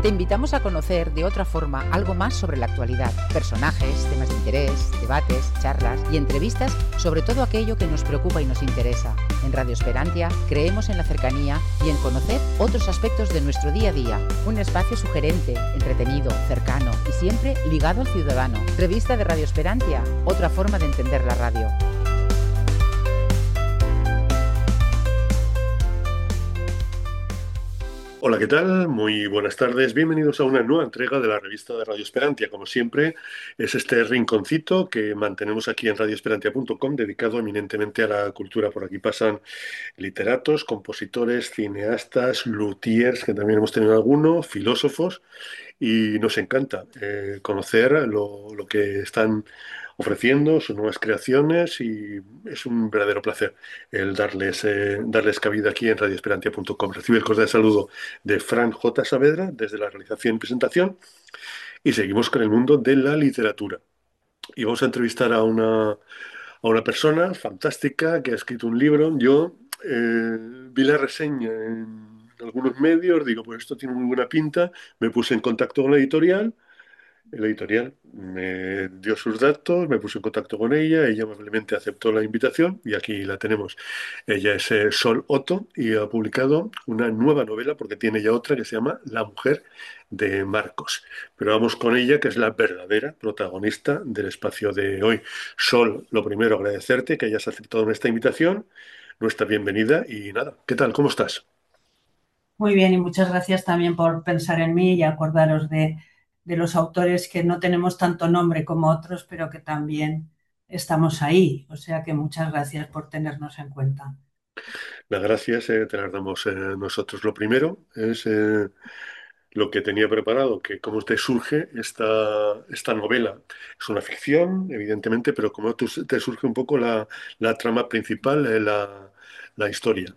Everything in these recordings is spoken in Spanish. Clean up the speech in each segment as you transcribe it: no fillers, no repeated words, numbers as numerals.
Te invitamos a conocer de otra forma algo más sobre la actualidad, personajes, temas de interés, debates, charlas y entrevistas sobre todo aquello que nos preocupa y nos interesa. En Radio Esperantia creemos en la cercanía y en conocer otros aspectos de nuestro día a día. Un espacio sugerente, entretenido, cercano y siempre ligado al ciudadano. Revista de Radio Esperantia, otra forma de entender la radio. Hola, ¿qué tal? Muy buenas tardes. Bienvenidos a una nueva entrega de la revista de Radio Esperantia. Como siempre, es este rinconcito que mantenemos aquí en radioesperantia.com dedicado eminentemente a la cultura. Por aquí pasan literatos, compositores, cineastas, luthiers, que también hemos tenido algunos, filósofos, y nos encanta conocer lo que están ofreciendo, sus nuevas creaciones, y es un verdadero placer el darles cabida aquí en radioesperantia.com. Recibe el cordial saludo de Fran J. Saavedra desde la realización y presentación, y seguimos con el mundo de la literatura. Y vamos a entrevistar a una persona fantástica que ha escrito un libro. Yo vi la reseña en algunos medios, digo, pues esto tiene muy buena pinta, me puse en contacto con la editorial. El editorial me dio sus datos, me puse en contacto con ella amablemente aceptó la invitación y aquí la tenemos. Ella es Sol Otto y ha publicado una nueva novela porque tiene ya otra que se llama La mujer de Marcos. Pero vamos con ella, que es la verdadera protagonista del espacio de hoy. Sol, lo primero, agradecerte que hayas aceptado nuestra invitación, nuestra bienvenida y nada, ¿qué tal? ¿Cómo estás? Muy bien, y muchas gracias también por pensar en mí y acordaros de los autores que no tenemos tanto nombre como otros, pero que también estamos ahí. O sea que muchas gracias por tenernos en cuenta. Las gracias te las damos nosotros. Lo primero es lo que tenía preparado, que cómo te surge esta novela. Es una ficción, evidentemente, pero cómo te surge un poco la trama principal, la historia.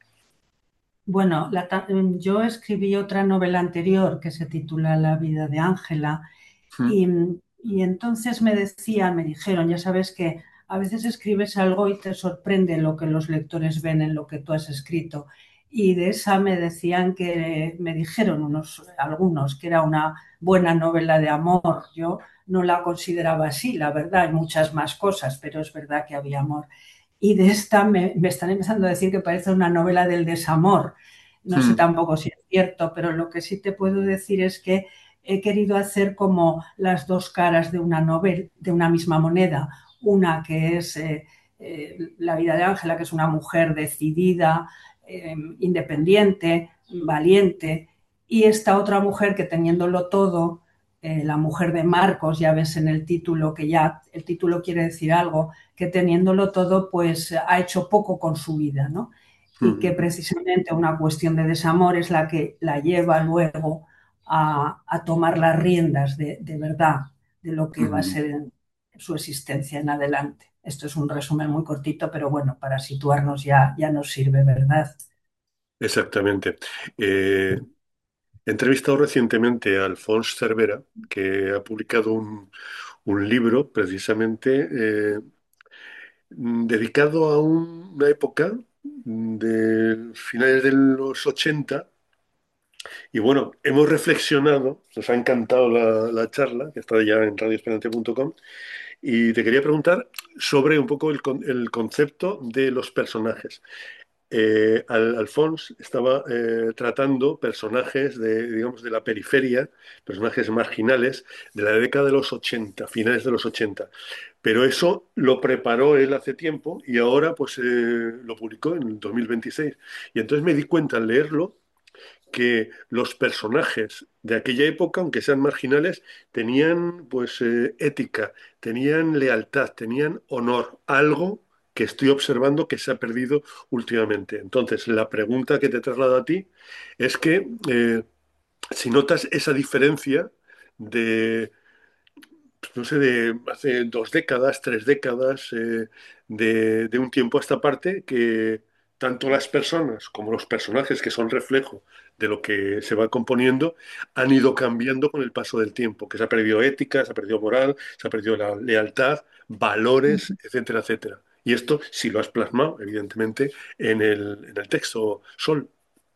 Bueno, yo escribí otra novela anterior que se titula La vida de Ángela Mm, y, y entonces me dijeron, ya sabes que a veces escribes algo y te sorprende lo que los lectores ven en lo que tú has escrito. Y de esa me decían me dijeron algunos que era una buena novela de amor. Yo no la consideraba así, la verdad, hay muchas más cosas, pero es verdad que había amor. Y de esta me están empezando a decir que parece una novela del desamor. No sé mm, tampoco si es cierto, pero lo que sí te puedo decir es que he querido hacer como las dos caras de una novela, de una misma moneda. Una que es la vida de Ángela, que es una mujer decidida, independiente, valiente, y esta otra mujer que teniéndolo todo, la mujer de Marcos, ya ves en el título que ya el título quiere decir algo, que teniéndolo todo, pues ha hecho poco con su vida, ¿no? Y que mm, precisamente una cuestión de desamor es la que la lleva luego a tomar las riendas de verdad de lo que va a mm. ser su existencia en adelante. Esto es un resumen muy cortito, pero bueno, para situarnos ya nos sirve, ¿verdad? Exactamente. He entrevistado recientemente a Alfons Cervera, que ha publicado un libro precisamente dedicado a una época de finales de los 80. Y bueno, hemos reflexionado, nos ha encantado la charla, que está ya en radioesperante.com, y te quería preguntar sobre un poco el concepto de los personajes. Alphonse estaba tratando personajes digamos, de la periferia, personajes marginales de la década de los 80, finales de los 80. Pero eso lo preparó él hace tiempo y ahora pues lo publicó en el 2026. Y entonces me di cuenta al leerlo que los personajes de aquella época, aunque sean marginales, tenían pues ética, tenían lealtad, tenían honor, algo que estoy observando que se ha perdido últimamente. Entonces, la pregunta que te traslado a ti es que si notas esa diferencia de, pues, no sé, de hace 2 décadas, 3 décadas, de un tiempo a esta parte, que tanto las personas como los personajes, que son reflejo de lo que se va componiendo, han ido cambiando con el paso del tiempo, que se ha perdido ética, se ha perdido moral, se ha perdido la lealtad, valores, etcétera, etcétera. Y esto, si lo has plasmado, evidentemente, en el texto, Sol.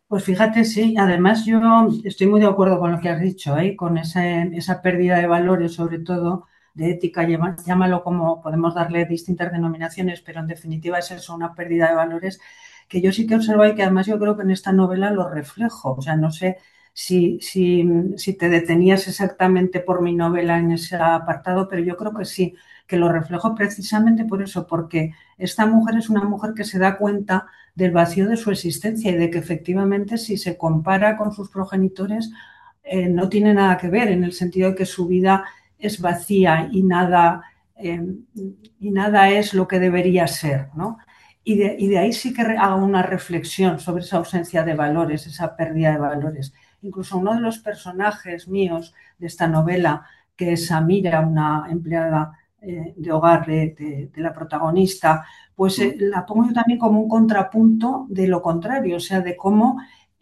Pues fíjate, sí, además yo estoy muy de acuerdo con lo que has dicho, ¿eh? Con esa pérdida de valores, sobre todo de ética, llámalo como podemos darle distintas denominaciones, pero en definitiva es eso, una pérdida de valores que yo sí que observo y que además yo creo que en esta novela lo reflejo. O sea, no sé si te detenías exactamente por mi novela en ese apartado, pero yo creo que sí, que lo reflejo precisamente por eso, porque esta mujer es una mujer que se da cuenta del vacío de su existencia y de que efectivamente si se compara con sus progenitores no tiene nada que ver en el sentido de que su vida es vacía eh, y nada es lo que debería ser, ¿no? Y de ahí sí que hago una reflexión sobre esa ausencia de valores, esa pérdida de valores. Incluso uno de los personajes míos de esta novela, que es Samira, una empleada de hogar de la protagonista, pues Mm. la pongo yo también como un contrapunto de lo contrario, o sea, de cómo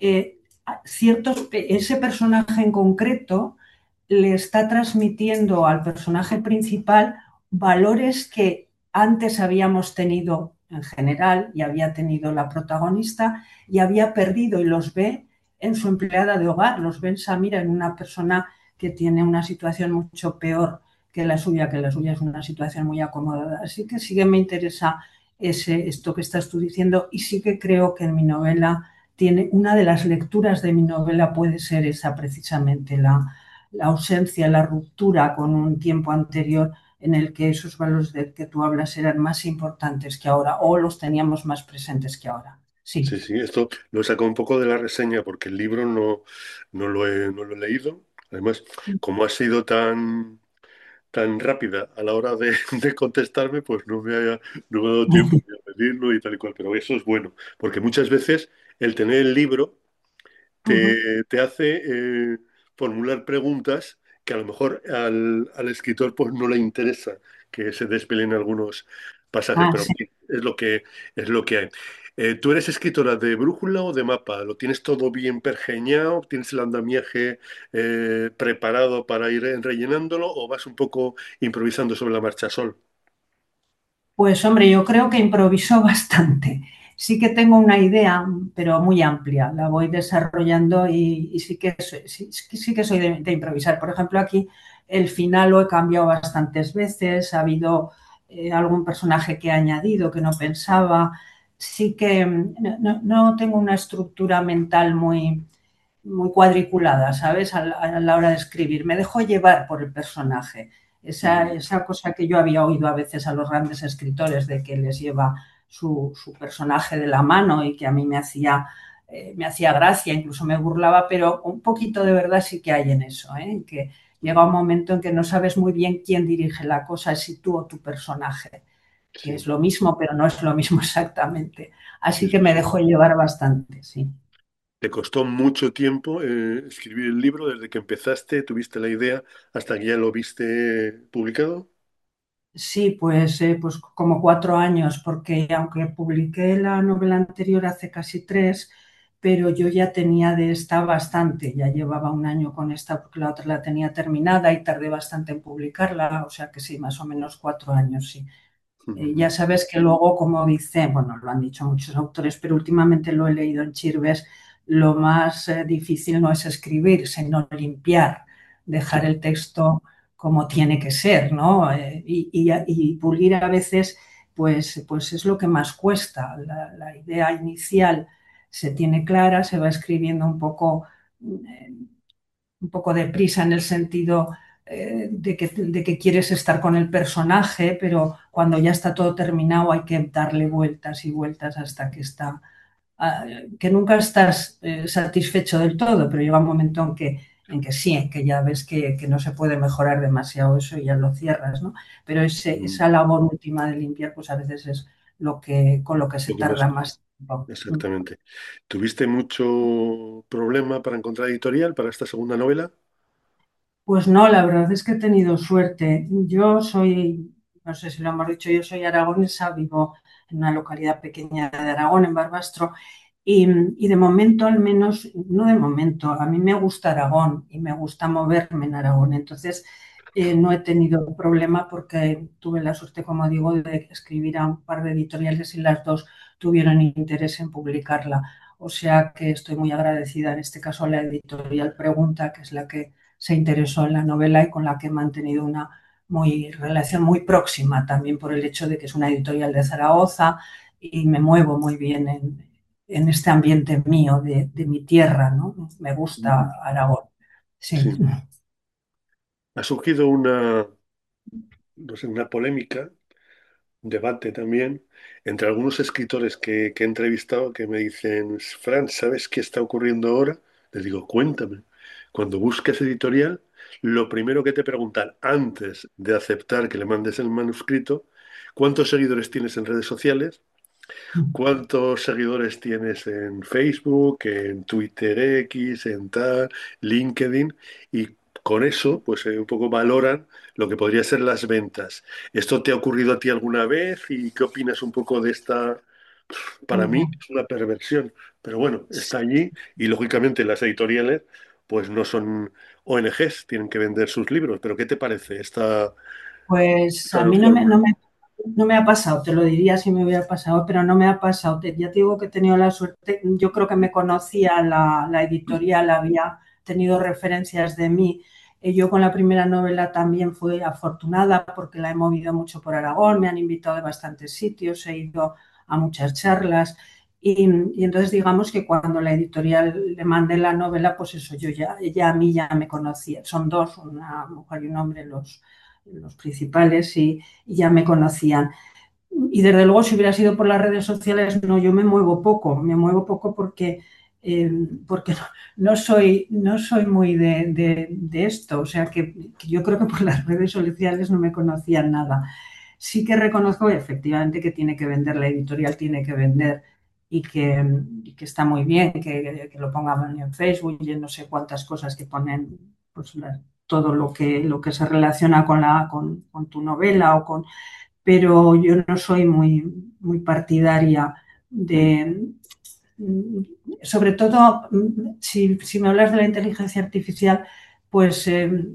ese personaje en concreto le está transmitiendo al personaje principal valores que antes habíamos tenido en general y había tenido la protagonista y había perdido y los ve en su empleada de hogar, los ve en Samira, en una persona que tiene una situación mucho peor que la suya es una situación muy acomodada. Así que sí que me interesa esto que estás tú diciendo y sí que creo que en mi novela tiene una de las lecturas de mi novela puede ser esa precisamente la ausencia, la ruptura con un tiempo anterior en el que esos valores de que tú hablas eran más importantes que ahora o los teníamos más presentes que ahora. Sí. Sí, sí, esto lo he sacado un poco de la reseña porque el libro no lo he leído. Además, como ha sido tan rápida a la hora de, de contestarme, pues no me ha dado tiempo ni a pedirlo y tal y cual. Pero eso es bueno, porque muchas veces el tener el libro te hace formular preguntas que a lo mejor al escritor pues no le interesa que se despeleen algunos pasajes, Ah, pero sí. es lo que hay. ¿Tú eres escritora de brújula o de mapa? ¿Lo tienes todo bien pergeñado? ¿Tienes el andamiaje preparado para ir rellenándolo o vas un poco improvisando sobre la marcha sol? Pues hombre, yo creo que improviso bastante. Sí que tengo una idea, pero muy amplia. La voy desarrollando y sí que soy de improvisar. Por ejemplo, aquí el final lo he cambiado bastantes veces. Ha habido algún personaje que he añadido que no pensaba. Sí que no tengo una estructura mental muy cuadriculada, ¿sabes? A la hora de escribir. Me dejo llevar por el personaje. Mm, Esa cosa que yo había oído a veces a los grandes escritores de que les lleva su personaje de la mano y que a mí me hacía gracia, incluso me burlaba, pero un poquito de verdad sí que hay en eso, ¿eh? En que llega un momento en que no sabes muy bien quién dirige la cosa, si tú o tu personaje, que sí, es lo mismo, pero no es lo mismo exactamente. sí, Así que sí, me sí. dejo llevar bastante, sí. ¿Te costó mucho tiempo escribir el libro desde que empezaste, tuviste la idea, hasta que ya lo viste publicado? Sí, pues como 4 años, porque aunque publiqué la novela anterior hace casi 3, pero yo ya tenía de esta bastante, ya llevaba un año con esta porque la otra la tenía terminada y tardé bastante en publicarla, o sea que sí, más o menos 4 años, sí. Ya Ujú. sabes que luego, como dice, bueno, lo han dicho muchos autores, pero últimamente lo he leído en Chirves, lo más difícil no es escribir, sino limpiar, dejar Sí, el texto como tiene que ser, ¿no? Y pulir a veces, pues es lo que más cuesta. La idea inicial se tiene clara, se va escribiendo un poco deprisa en el sentido de que quieres estar con el personaje, pero cuando ya está todo terminado hay que darle vueltas y vueltas hasta que nunca estás satisfecho del todo, pero llega un momento en que sí, en que ya ves que no se puede mejorar demasiado eso y ya lo cierras, ¿no? Pero mm, esa labor última de limpiar, pues a veces es con lo que se lo que más, tarda más tiempo. exactamente. ¿Tuviste mucho problema para encontrar editorial para esta segunda novela? Pues no, la verdad es que he tenido suerte. No sé si lo hemos dicho, yo soy aragonesa, vivo en una localidad pequeña de Aragón, en Barbastro, y de momento al menos, no de momento, a mí me gusta Aragón y me gusta moverme en Aragón. Entonces, no he tenido problema porque tuve la suerte, como digo, de escribir a un par de editoriales y las dos tuvieron interés en publicarla. O sea que estoy muy agradecida en este caso a la editorial Pregunta, que es la que se interesó en la novela y con la que he mantenido una relación muy próxima, también por el hecho de que es una editorial de Zaragoza y me muevo muy bien en este ambiente mío, de mi tierra, ¿no? Me gusta Aragón. Sí. Sí. Ha surgido una, no sé, una polémica, un debate también, entre algunos escritores que he entrevistado que me dicen, Fran, ¿sabes qué está ocurriendo ahora? Les digo, cuéntame. Cuando busques editorial, lo primero que te preguntan antes de aceptar que le mandes el manuscrito, ¿cuántos seguidores tienes en redes sociales? ¿Cuántos seguidores tienes en Facebook, en Twitter X, en tal, LinkedIn? Y con eso, pues un poco valoran lo que podría ser las ventas. ¿Esto te ha ocurrido a ti alguna vez? ¿Y qué opinas un poco de esta? Para mí es una perversión, pero bueno, está allí y lógicamente las editoriales, pues no son ONGs, tienen que vender sus libros. Pero ¿qué te parece Pues a esta mí forma? no me ha pasado, te lo diría si me hubiera pasado, pero no me ha pasado. Ya te digo que he tenido la suerte, yo creo que me conocía la editorial, había tenido referencias de mí. Yo con la primera novela también fui afortunada porque la he movido mucho por Aragón, me han invitado de bastantes sitios, he ido a muchas charlas y entonces digamos que cuando la editorial le mandé la novela, pues eso, ella a mí ya me conocía. Son dos, una mujer y un hombre, los principales y ya me conocían. Y desde luego, si hubiera sido por las redes sociales, no, yo me muevo poco eh, porque no soy muy de esto, o sea que yo creo que por las redes sociales no me conocían nada. Sí que reconozco efectivamente que tiene que vender, la editorial tiene que vender y que está muy bien que lo pongan en Facebook y en no sé cuántas cosas que ponen pues, todo lo que se relaciona con tu novela pero yo no soy muy partidaria de, sobre todo, si me hablas de la inteligencia artificial, pues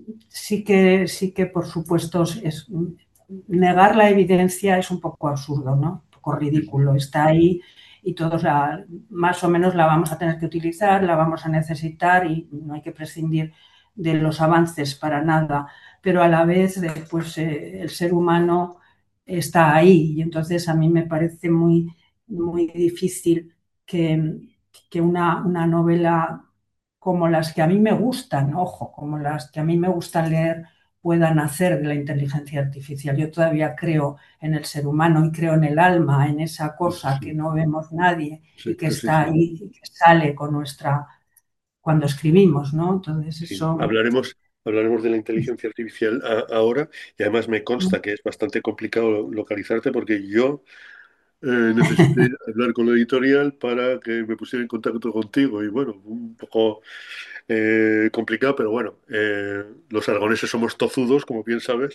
sí que por supuesto negar la evidencia es un poco absurdo, ¿no? Un poco ridículo. Está ahí y todos más o menos la vamos a tener que utilizar, la vamos a necesitar y no hay que prescindir de los avances para nada, pero a la vez pues, el ser humano está ahí y entonces a mí me parece muy difícil que, que una novela como las que a mí me gustan, ojo, como las que a mí me gustan leer, puedan nacer de la inteligencia artificial. Yo todavía creo en el ser humano y creo en el alma, en esa cosa que Sí, no vemos nadie y que sí, sí, está sí. ahí, y que sale con cuando escribimos, ¿no? Entonces Sí, eso... hablaremos de la inteligencia artificial ahora y además me consta que es bastante complicado localizarte porque yo necesité hablar con la editorial para que me pusiera en contacto contigo y bueno, un poco complicado, pero bueno, los aragoneses somos tozudos, como bien sabes,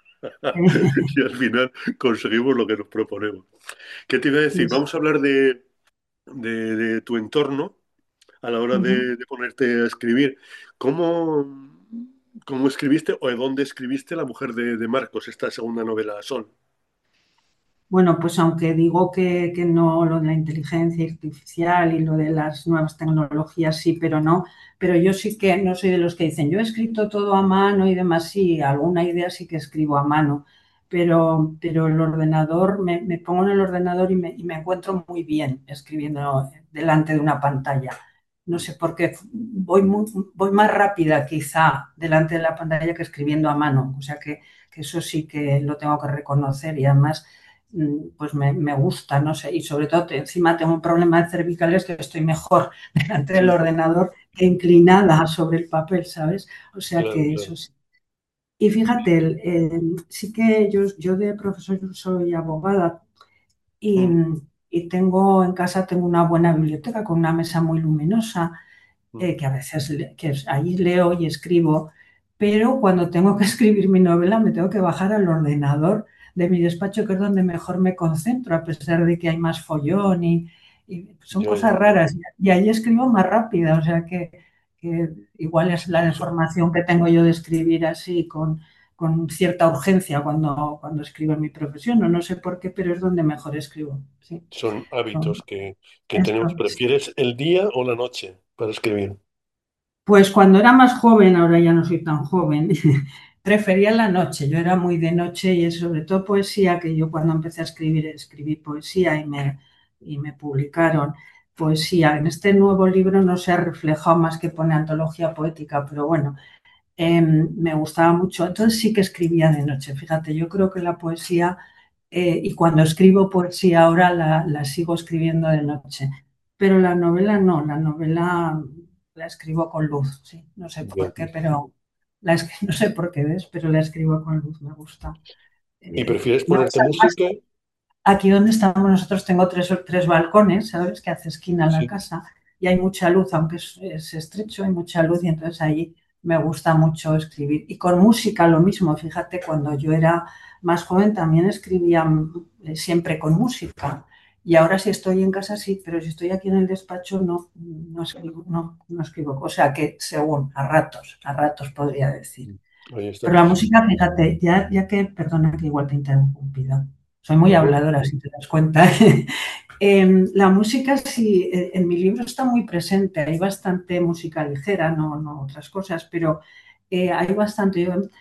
y al final conseguimos lo que nos proponemos. ¿Qué te iba a decir? Vamos a hablar de tu entorno a la hora de ponerte a escribir. ¿Cómo, cómo escribiste o de dónde escribiste La mujer de Marcos, esta segunda novela, Sol? Bueno, pues aunque digo que no lo de la inteligencia artificial y lo de las nuevas tecnologías sí, pero no, pero yo sí que no soy de los que dicen, yo he escrito todo a mano y demás, sí, alguna idea sí que escribo a mano, pero el ordenador, me pongo en el ordenador y me encuentro muy bien escribiendo delante de una pantalla. No sé por qué, voy más rápida quizá delante de la pantalla que escribiendo a mano, o sea que eso sí que lo tengo que reconocer y además pues me gusta, no sé, y sobre todo encima tengo un problema de cervicales que estoy mejor delante del Sí, ordenador que inclinada sobre el papel, ¿sabes? O sea claro, que claro. eso sí. Y fíjate, sí que yo de profesor soy abogada y, Mm, y tengo en casa tengo una buena biblioteca con una mesa muy luminosa mm. que a veces ahí leo y escribo, pero cuando tengo que escribir mi novela me tengo que bajar al ordenador de mi despacho, que es donde mejor me concentro, a pesar de que hay más follón y son Ya, cosas ya. raras. Y ahí escribo más rápida, o sea que igual es la Sí, deformación que tengo yo de escribir así, con con cierta urgencia cuando escribo en mi profesión, o no sé por qué, pero es donde mejor escribo. Sí, Son hábitos que tenemos. esto, sí. ¿Prefieres el día o la noche para escribir? Pues cuando era más joven, ahora ya no soy tan joven, prefería la noche. Yo era muy de noche y es sobre todo poesía, que yo cuando empecé a escribir, escribí poesía y me publicaron poesía. En este nuevo libro no se ha reflejado más que pone antología poética, pero bueno, me gustaba mucho. Entonces sí que escribía de noche. Fíjate, yo creo que la poesía, y cuando escribo poesía ahora la sigo escribiendo de noche. Pero la novela no, la novela la escribo con luz, sí. No sé Ya. por qué, pero no sé por qué ves, pero la escribo con luz, me gusta. ¿Y prefieres No, ponerte música? aquí donde estamos nosotros tengo tres balcones, ¿sabes? Que hace esquina a la Sí. casa y hay mucha luz, aunque es estrecho, hay mucha luz y entonces ahí me gusta mucho escribir. Y con música lo mismo, fíjate, cuando yo era más joven también escribía siempre con música. Y ahora si estoy en casa sí, pero si estoy aquí en el despacho no escribo, no escribo. O sea que según, a ratos podría decir. Ahí está. Pero la música, fíjate, ya que, perdona que igual te he interrumpido, soy muy No, habladora, si te das cuenta. La música sí, en mi libro está muy presente, hay bastante música ligera, no otras cosas, pero hay bastante.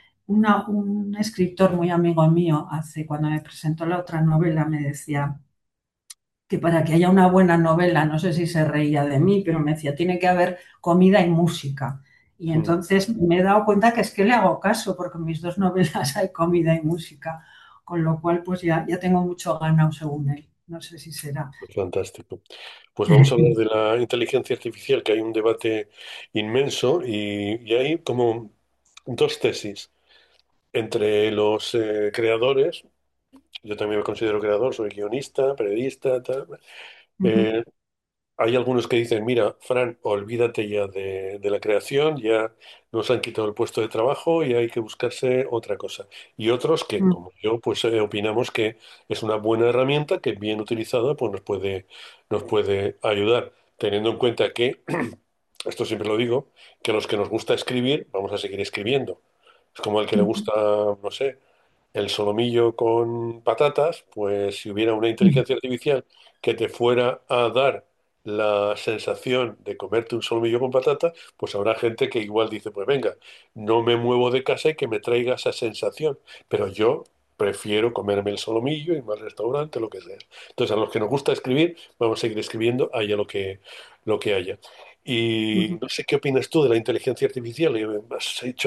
Un escritor muy amigo mío, cuando me presentó la otra novela, me decía que para que haya una buena novela, no sé si se reía de mí, pero me decía, tiene que haber comida y música. Y mm, entonces me he dado cuenta que es que le hago caso, porque en mis dos novelas hay comida y música, con lo cual pues ya tengo mucho ganado según él. No sé si será. pues fantástico. Pues vamos a hablar de la inteligencia artificial, que hay un debate inmenso y hay como dos tesis entre los creadores. Yo también me considero creador, soy guionista, periodista, tal. Ujú, Eh, Hay algunos que dicen, mira, Fran, olvídate ya de la creación, ya nos han quitado el puesto de trabajo y hay que buscarse otra cosa. Y otros que, ujú, como yo, pues opinamos que es una buena herramienta que bien utilizada, pues nos puede ayudar, teniendo en cuenta que, esto siempre lo digo, que a los que nos gusta escribir, vamos a seguir escribiendo. Es como al que le ujú, gusta, no sé, el solomillo con patatas, pues si hubiera una ujú. inteligencia artificial que te fuera a dar la sensación de comerte un solomillo con patatas, pues habrá gente que igual dice, pues venga, no me muevo de casa y que me traiga esa sensación, pero yo prefiero comerme el solomillo, irme al restaurante, lo que sea. Entonces, a los que nos gusta escribir, vamos a seguir escribiendo, haya lo que haya. Y Ujú. no sé qué opinas tú de la inteligencia artificial. ¿Has hecho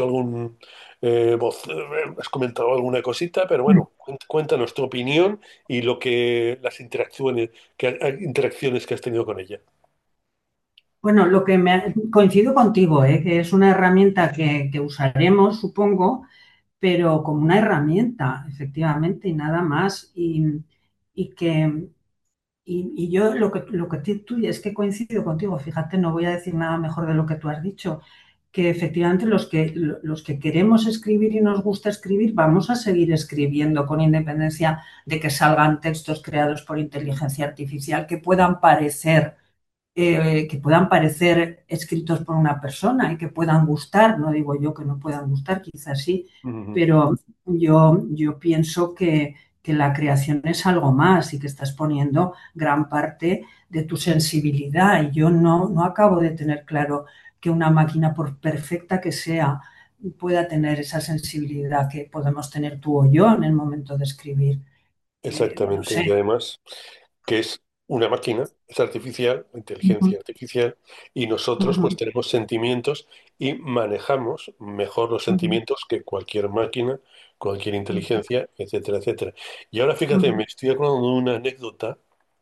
has comentado alguna cosita? Pero bueno, cuéntanos tu opinión y las interacciones interacciones que has tenido con ella. Bueno, coincido contigo, que es una herramienta que usaremos, supongo, pero como una herramienta, efectivamente, y nada más. Y que y yo tú es que coincido contigo, fíjate, no voy a decir nada mejor de lo que tú has dicho, que efectivamente los que queremos escribir y nos gusta escribir, vamos a seguir escribiendo con independencia de que salgan textos creados por inteligencia artificial que puedan parecer escritos por una persona y que puedan gustar. No digo yo que no puedan gustar, quizás sí, Ujú. pero yo pienso que la creación es algo más y que estás poniendo gran parte de tu sensibilidad. Y yo no acabo de tener claro que una máquina, por perfecta que sea, pueda tener esa sensibilidad que podemos tener tú o yo en el momento de escribir. No Exactamente. Y sé. además, que es una máquina, es artificial, Ujú, inteligencia artificial, y nosotros pues ujú, tenemos sentimientos y manejamos mejor los ujú, sentimientos que cualquier máquina, cualquier ujú, inteligencia, etcétera, etcétera. Y ahora fíjate, ujú, me estoy acordando de una anécdota.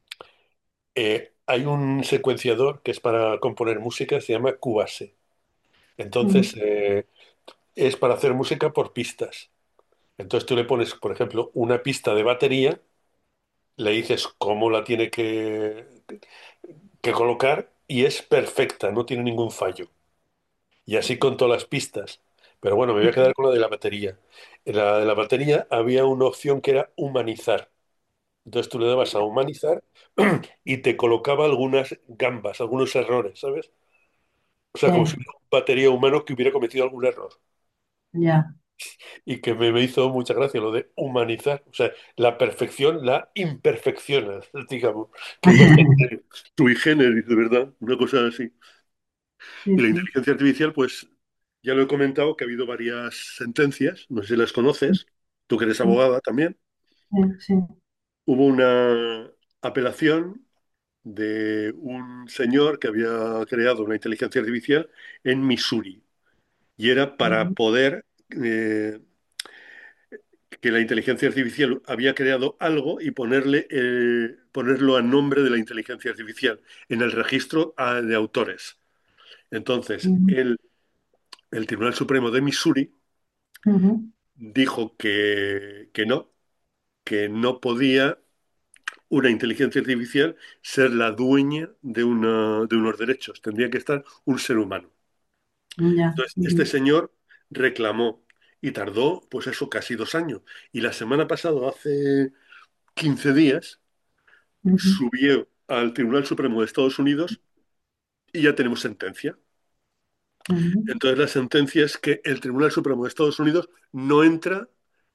Hay un secuenciador que es para componer música, se llama Cubase. ujú, Entonces, es para hacer música por pistas. Entonces tú le pones, por ejemplo, una pista de batería, le dices cómo la tiene que colocar y es perfecta, no tiene ningún fallo. Y así con todas las pistas. Pero bueno, me voy a ujú. quedar con la de la batería. En la de la batería había una opción que era humanizar. Entonces tú le dabas a humanizar y te colocaba algunas gambas, algunos errores, ¿sabes? O sea, como si Sí, hubiera un batería humano que hubiera cometido algún error. ya. y que me hizo mucha gracia lo de humanizar, o sea, la perfección la imperfecciona, digamos, que hay gente sui generis, de verdad, una cosa así. Sí, Y la sí, inteligencia artificial, pues ya lo he comentado, que ha habido varias sentencias, no sé si las conoces, tú que eres sí, abogada también. sí, sí. Hubo una apelación de un señor que había creado una inteligencia artificial en Missouri y era para Ujú, poder que la inteligencia artificial había creado algo y ponerlo a nombre de la inteligencia artificial en el registro de autores. Entonces, ujú, el Tribunal Supremo de Missouri ujú, dijo que no podía una inteligencia artificial ser la dueña de unos derechos. Tendría que estar un ser humano. ya, Entonces, este ujú, señor reclamó y tardó, pues eso, casi 2 años. Y la semana pasada, hace 15 días, ujú, subió al Tribunal Supremo de Estados Unidos y ya tenemos sentencia. ujú, Entonces, la sentencia es que el Tribunal Supremo de Estados Unidos no entra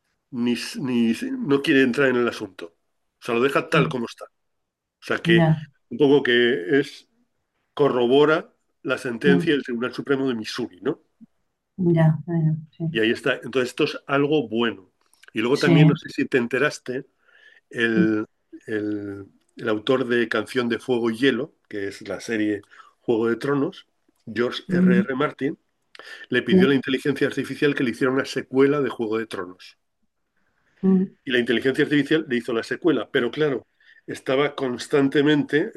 no quiere entrar en el asunto. O sea, lo deja tal como está. O sea, que ya, un poco que corrobora la sentencia mm, del Tribunal Supremo de Missouri, ¿no? ya, ya, sí. Y ahí está. Entonces, esto es algo bueno. Y luego también, no Sí, sé si te enteraste, el, el autor de Canción de Fuego y Hielo, que es la serie Juego de Tronos, George R. ujú, R. Martin, le pidió a la sí, inteligencia artificial que le hiciera una secuela de Juego de Tronos. mm, Y la inteligencia artificial le hizo la secuela, pero claro, estaba constantemente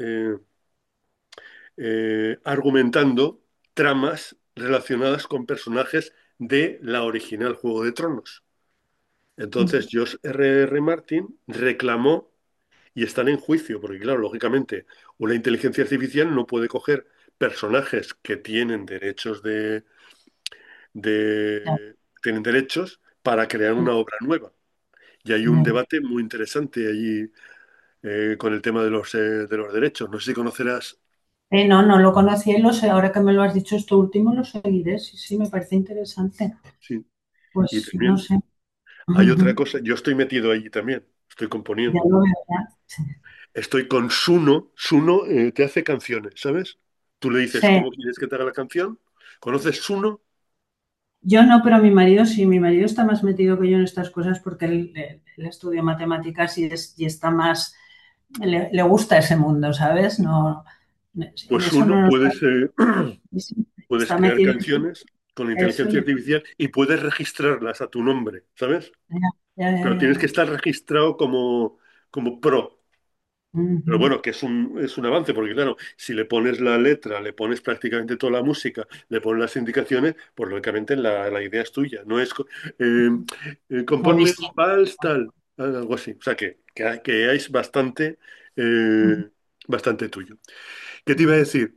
argumentando tramas relacionadas con personajes de la original Juego de Tronos. mm, Entonces, George R. R. Martin reclamó y están en juicio, porque claro, lógicamente, una inteligencia artificial no puede coger personajes que ya, tienen derechos para crear mm, una obra nueva. Y hay un ya. debate muy interesante allí con el tema de los derechos. No sé si conocerás, No, no lo conocía y lo sé. Ahora que me lo has dicho esto último, lo seguiré. Sí, sí, me parece interesante. sí, y Pues no también sé. hay otra Ujú, cosa, yo estoy metido allí también, estoy ya componiendo. lo veo, ya. Sí. Estoy con Suno, Suno te hace canciones, ¿sabes? Tú le dices, Sí. ¿cómo quieres que te haga la canción? ¿Conoces Suno? Yo no, pero mi marido sí. Mi marido está más metido que yo en estas cosas porque él estudia matemáticas y está más. Le gusta ese mundo, ¿sabes? No, en Pues eso Suno no nos. puedes Está crear metido. canciones con la Eso inteligencia ya. artificial y puedes registrarlas a tu nombre, ¿sabes? Ya, ya, ya, Pero tienes que ya. estar registrado como pro. Pero Ujú, bueno, que es un avance, porque claro, si le pones la letra, le pones prácticamente toda la música, le pones las indicaciones, pues lógicamente la idea es tuya, no es eh, muy componme un distinto. vals tal, algo así. O sea que es Ujú, bastante tuyo. ¿Qué te iba a ujú. decir?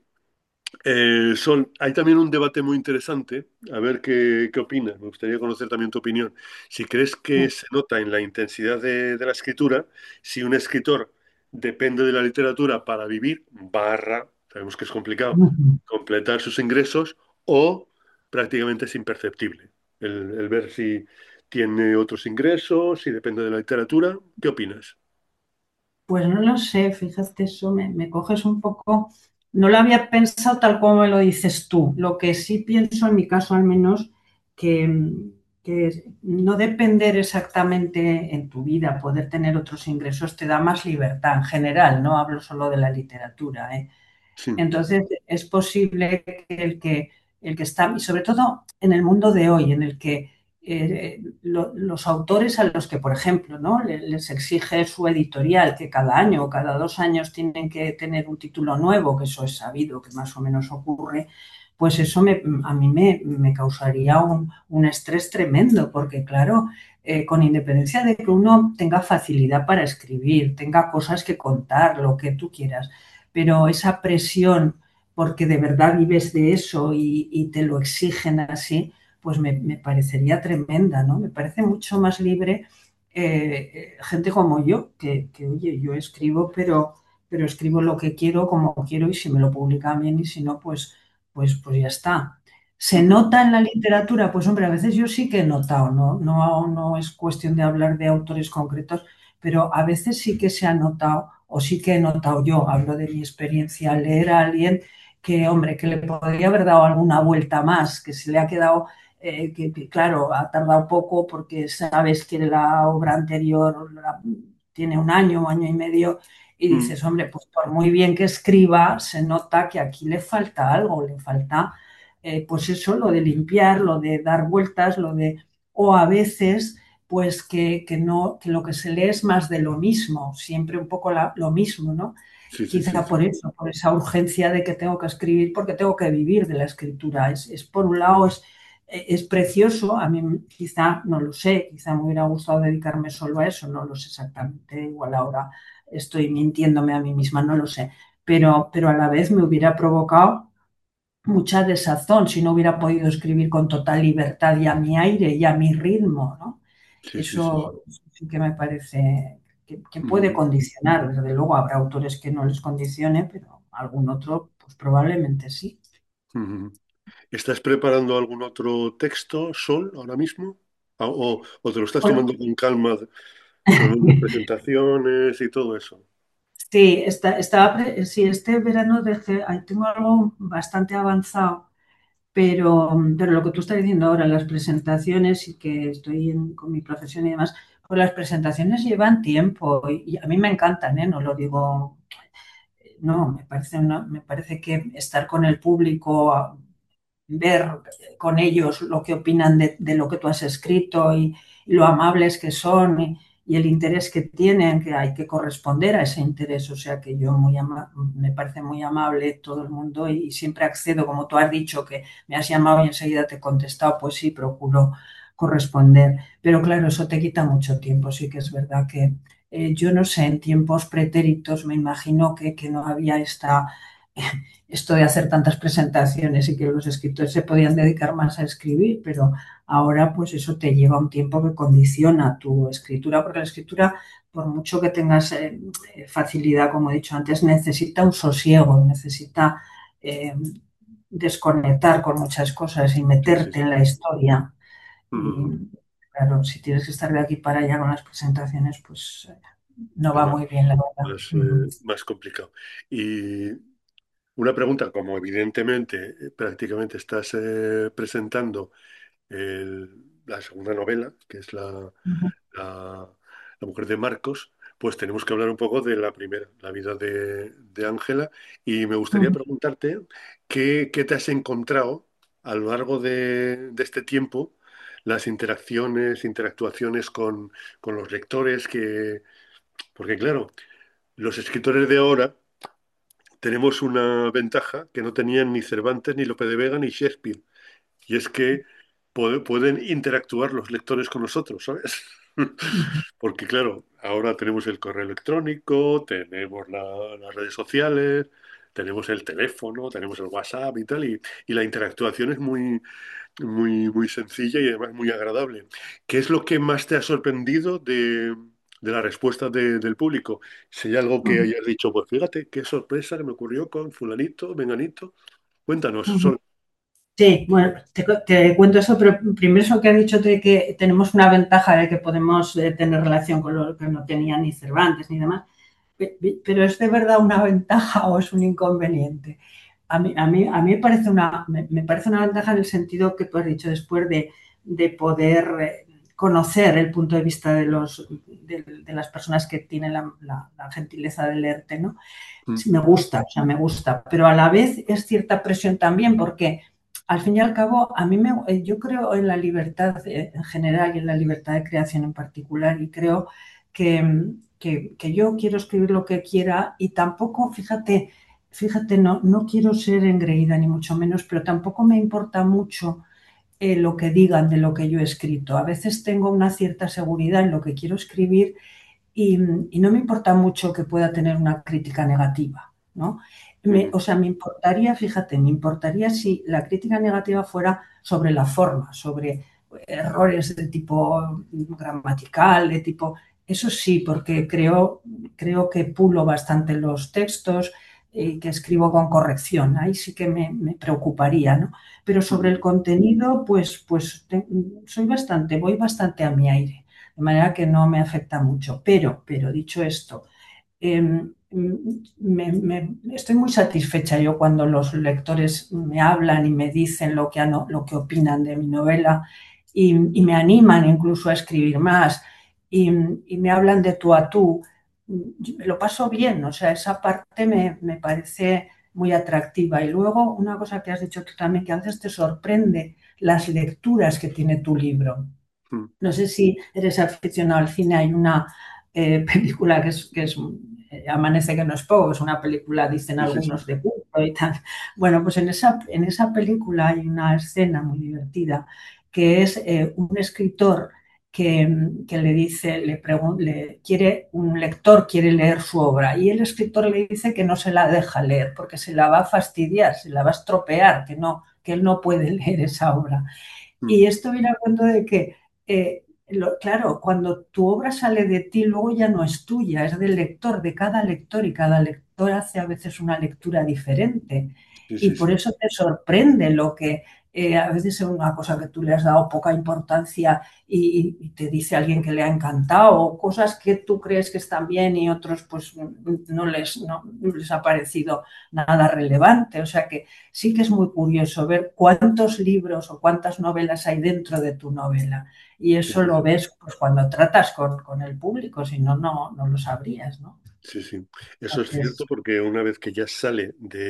Hay también un debate muy interesante, a ver qué opinas, me gustaría conocer también tu opinión. Si crees que se nota en la intensidad de la escritura, si un escritor depende de la literatura para vivir, sabemos que es complicado, Ujú. completar sus ingresos, o prácticamente es imperceptible el ver si tiene otros ingresos, si depende de la literatura. ¿Qué opinas? Pues no lo sé, fíjate, eso me coges un poco. No lo había pensado tal como me lo dices tú. Lo que sí pienso, en mi caso al menos, que, que no depender exactamente en tu vida, poder tener otros ingresos, te da más libertad en general. No hablo solo de la literatura, ¿eh? Sí, Entonces, es posible que el que está, y sobre todo en el mundo de hoy, en el que los autores a los que, por ejemplo, ¿no? Les exige su editorial que cada año o cada 2 años tienen que tener un título nuevo, que eso es sabido que más o menos ocurre, pues eso a mí me causaría un estrés tremendo, porque claro, con independencia de que uno tenga facilidad para escribir, tenga cosas que contar, lo que tú quieras, pero esa presión, porque de verdad vives de eso y te lo exigen así, pues me parecería tremenda, ¿no? Me parece mucho más libre gente como yo, oye, yo escribo, pero escribo lo que quiero, como quiero, y si me lo publican bien y si no, pues ya está. ¿Se nota en la literatura? Pues hombre, a veces yo sí que he notado, ¿no? No es cuestión de hablar de autores concretos, pero a veces sí que se ha notado, o sí que he notado yo, hablo de mi experiencia, al leer a alguien que, hombre, que le podría haber dado alguna vuelta más, que se le ha quedado, que, claro, ha tardado poco porque sabes que la obra anterior tiene un año y medio, y Mm. dices, hombre, pues por muy bien que escriba, se nota que aquí le falta algo, le falta pues eso, lo de limpiar, lo de dar vueltas, o a veces, pues que no, que lo que se lee es más de lo mismo, siempre un poco lo mismo, ¿no? Sí, sí, sí, Quizá sí. por eso, por esa urgencia de que tengo que escribir, porque tengo que vivir de la escritura. Por un lado, es precioso, a mí quizá, no lo sé, quizá me hubiera gustado dedicarme solo a eso, no lo sé exactamente, igual ahora estoy mintiéndome a mí misma, no lo sé, pero a la vez me hubiera provocado mucha desazón si no hubiera podido escribir con total libertad y a mi aire y a mi ritmo, ¿no? Sí, sí, sí. Eso sí que me parece que puede Mm. condicionar. Desde luego habrá autores que no les condicione, pero algún otro, pues probablemente sí. Mm. ¿Estás preparando algún otro texto, Sol, ahora mismo? ¿O te lo estás Bueno, tomando con calma con unas presentaciones y todo eso? sí, sí, este verano tengo algo bastante avanzado. Pero lo que tú estás diciendo ahora, las presentaciones y que estoy con mi profesión y demás, pues las presentaciones llevan tiempo y a mí me encantan, ¿eh? No lo digo, no, me parece que estar con el público, ver con ellos lo que opinan de lo que tú has escrito y lo amables que son y el interés que tienen, que hay que corresponder a ese interés. O sea que me parece muy amable todo el mundo y siempre accedo, como tú has dicho, que me has llamado y enseguida te he contestado, pues sí, procuro corresponder. Pero claro, eso te quita mucho tiempo, sí que es verdad que yo no sé, en tiempos pretéritos me imagino que no había esto de hacer tantas presentaciones y que los escritores se podían dedicar más a escribir, pero ahora pues eso te lleva un tiempo que condiciona tu escritura, porque la escritura, por mucho que tengas facilidad, como he dicho antes, necesita un sosiego, necesita eh, desconectar con muchas cosas y Sí, sí, meterte en sí. la historia. Y Mm. claro, si tienes que estar de aquí para allá con las presentaciones, pues no Es va más, muy bien, la verdad. Ujú. más complicado. Y una pregunta, como evidentemente prácticamente estás presentando la segunda novela, que es Ujú. la, la mujer de Marcos, pues tenemos que hablar un poco de la primera, la vida de Ángela. Y me gustaría Ujú. preguntarte qué te has encontrado a lo largo de este tiempo, las interactuaciones con los lectores, porque claro, los escritores de ahora tenemos una ventaja que no tenían ni Cervantes, ni Lope de Vega, ni Shakespeare. Y es que pueden interactuar los lectores con nosotros, ¿sabes? Ujú. Porque claro, ahora tenemos el correo electrónico, tenemos las redes sociales, tenemos el teléfono, tenemos el WhatsApp y tal, y la interactuación es muy sencilla y además muy agradable. ¿Qué es lo que más te ha sorprendido de la respuesta del público? Si hay algo que Ujú. hayas dicho, pues fíjate, qué sorpresa que me ocurrió con fulanito, menganito. Cuéntanos, Ujú. Sol. Sí, bueno, te cuento eso, pero primero eso que has dicho de que tenemos una ventaja de que podemos tener relación con lo que no tenía ni Cervantes ni demás, pero ¿es de verdad una ventaja o es un inconveniente? A mí me parece una ventaja en el sentido que tú has dicho después de poder conocer el punto de vista de las personas que tienen la gentileza de leerte, ¿no? Mm. Sí, me gusta, o sea, me gusta, pero a la vez es cierta presión también porque al fin y al cabo yo creo en la libertad en general y en la libertad de creación en particular y creo que yo quiero escribir lo que quiera y tampoco, fíjate, no quiero ser engreída ni mucho menos, pero tampoco me importa mucho lo que digan de lo que yo he escrito. A veces tengo una cierta seguridad en lo que quiero escribir y, y no me importa mucho que pueda tener una crítica negativa, ¿no? Mm. O sea, me importaría, fíjate, me importaría si la crítica negativa fuera sobre la forma, sobre errores de tipo gramatical, de tipo... Eso sí, porque creo que pulo bastante los textos, y que escribo con corrección. Ahí sí que me preocuparía, ¿no? Pero sobre el contenido, pues voy bastante a mi aire, de manera que no me afecta mucho. Pero dicho esto, estoy muy satisfecha yo cuando los lectores me hablan y me dicen lo que opinan de mi novela y me animan incluso a escribir más y me hablan de tú a tú. Me lo paso bien, o sea, esa parte me parece muy atractiva. Y luego una cosa que has dicho tú también, que a veces te sorprende las lecturas que tiene tu libro. Mm. No sé si eres aficionado al cine, hay una película que es Amanece que no es poco, es una película, dicen Sí, sí, sí. algunos, de culto y tal. Bueno, pues en esa película hay una escena muy divertida que es un escritor que le dice, un lector quiere leer su obra y el escritor le dice que no se la deja leer porque se la va a fastidiar, se la va a estropear, que él no puede leer esa obra. Mm. Y esto viene a cuento de que, claro, cuando tu obra sale de ti, luego ya no es tuya, es del lector, de cada lector, y cada lector hace a veces una lectura diferente. Sí, Y sí, por sí. eso te sorprende lo que a veces es una cosa que tú le has dado poca importancia y te dice alguien que le ha encantado, o cosas que tú crees que están bien y otros pues no les ha parecido nada relevante. O sea que sí que es muy curioso ver cuántos libros o cuántas novelas hay dentro de tu novela. Y Sí, eso sí, lo sí. ves pues, cuando tratas con el público, si no, no lo sabrías, ¿no? Sí, sí. Eso es cierto Entonces, porque una vez que ya sale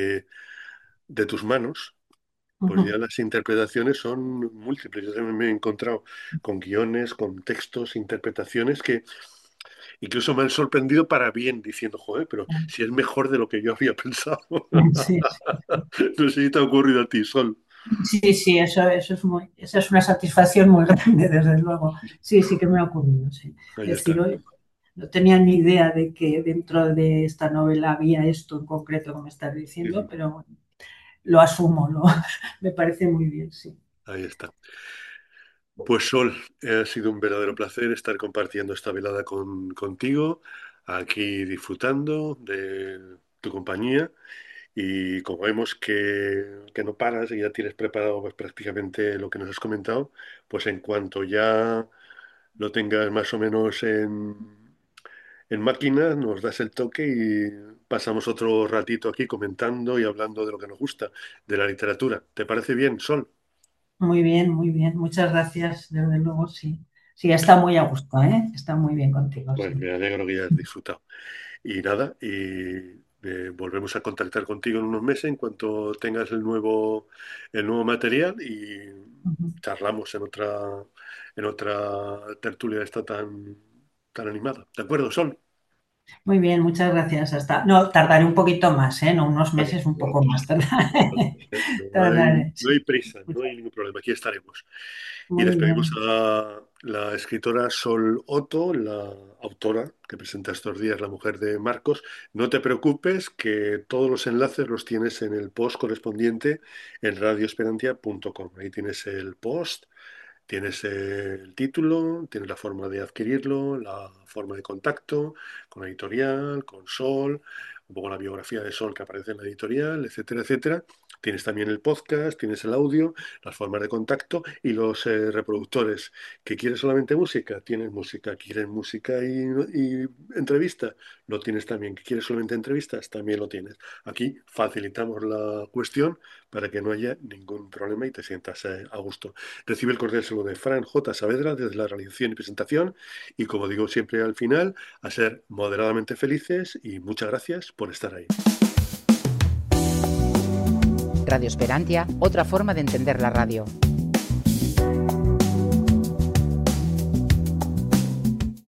de tus manos, pues ya uh-huh. las interpretaciones son múltiples. Yo también me he encontrado con guiones, con textos, interpretaciones que incluso me han sorprendido para bien, diciendo, joder, pero si es mejor de lo que yo había pensado. Sí, sí, No sé si te ha ocurrido a ti, Sol. sí, sí, esa es una satisfacción muy grande, desde luego. Sí, sí que me ha ocurrido, sí. Ahí Decir, está. oye, no tenía ni idea de que dentro de esta novela había esto en concreto que me estás Sí, diciendo, sí. pero bueno, lo asumo, me parece muy bien, sí. Ahí está. Pues Sol, ha sido un verdadero placer estar compartiendo esta velada contigo, aquí disfrutando de tu compañía. Y como vemos que no paras y ya tienes preparado pues, prácticamente lo que nos has comentado, pues en cuanto ya lo tengas más o menos en máquina, nos das el toque y pasamos otro ratito aquí comentando y hablando de lo que nos gusta, de la literatura. ¿Te parece bien, Sol? Muy bien, muy bien. Muchas gracias, desde luego, sí. Sí, está muy a gusto, ¿eh? Está muy bien contigo, Pues sí. me alegro que hayas disfrutado. Y nada, volvemos a contactar contigo en unos meses en cuanto tengas el nuevo material y Ujú. charlamos en otra tertulia esta tan animada. ¿De acuerdo, Sol? Muy bien, muchas gracias. No, tardaré un poquito más, ¿eh? No, unos Vale, meses, un no, poco más tardaré. Tardaré, no hay sí. prisa, no hay ningún problema, aquí estaremos. Y Muy despedimos bien. a la escritora Sol Otto, la autora que presenta estos días, la mujer de Marcos. No te preocupes, que todos los enlaces los tienes en el post correspondiente en radioesperantia.com. Ahí tienes el post, tienes el título, tienes la forma de adquirirlo, la forma de contacto con la editorial, con Sol, un poco la biografía de Sol que aparece en la editorial, etcétera, etcétera. Tienes también el podcast, tienes el audio, las formas de contacto y los reproductores. ¿Que quieres solamente música? Tienes música. ¿Quieres música y entrevista? Lo tienes también. ¿Que quieres solamente entrevistas? También lo tienes. Aquí facilitamos la cuestión para que no haya ningún problema y te sientas a gusto. Recibe el cordial saludo de Fran J. Saavedra desde la realización y presentación y como digo siempre al final, a ser moderadamente felices y muchas gracias por estar ahí. Radio Esperantia, otra forma de entender la radio.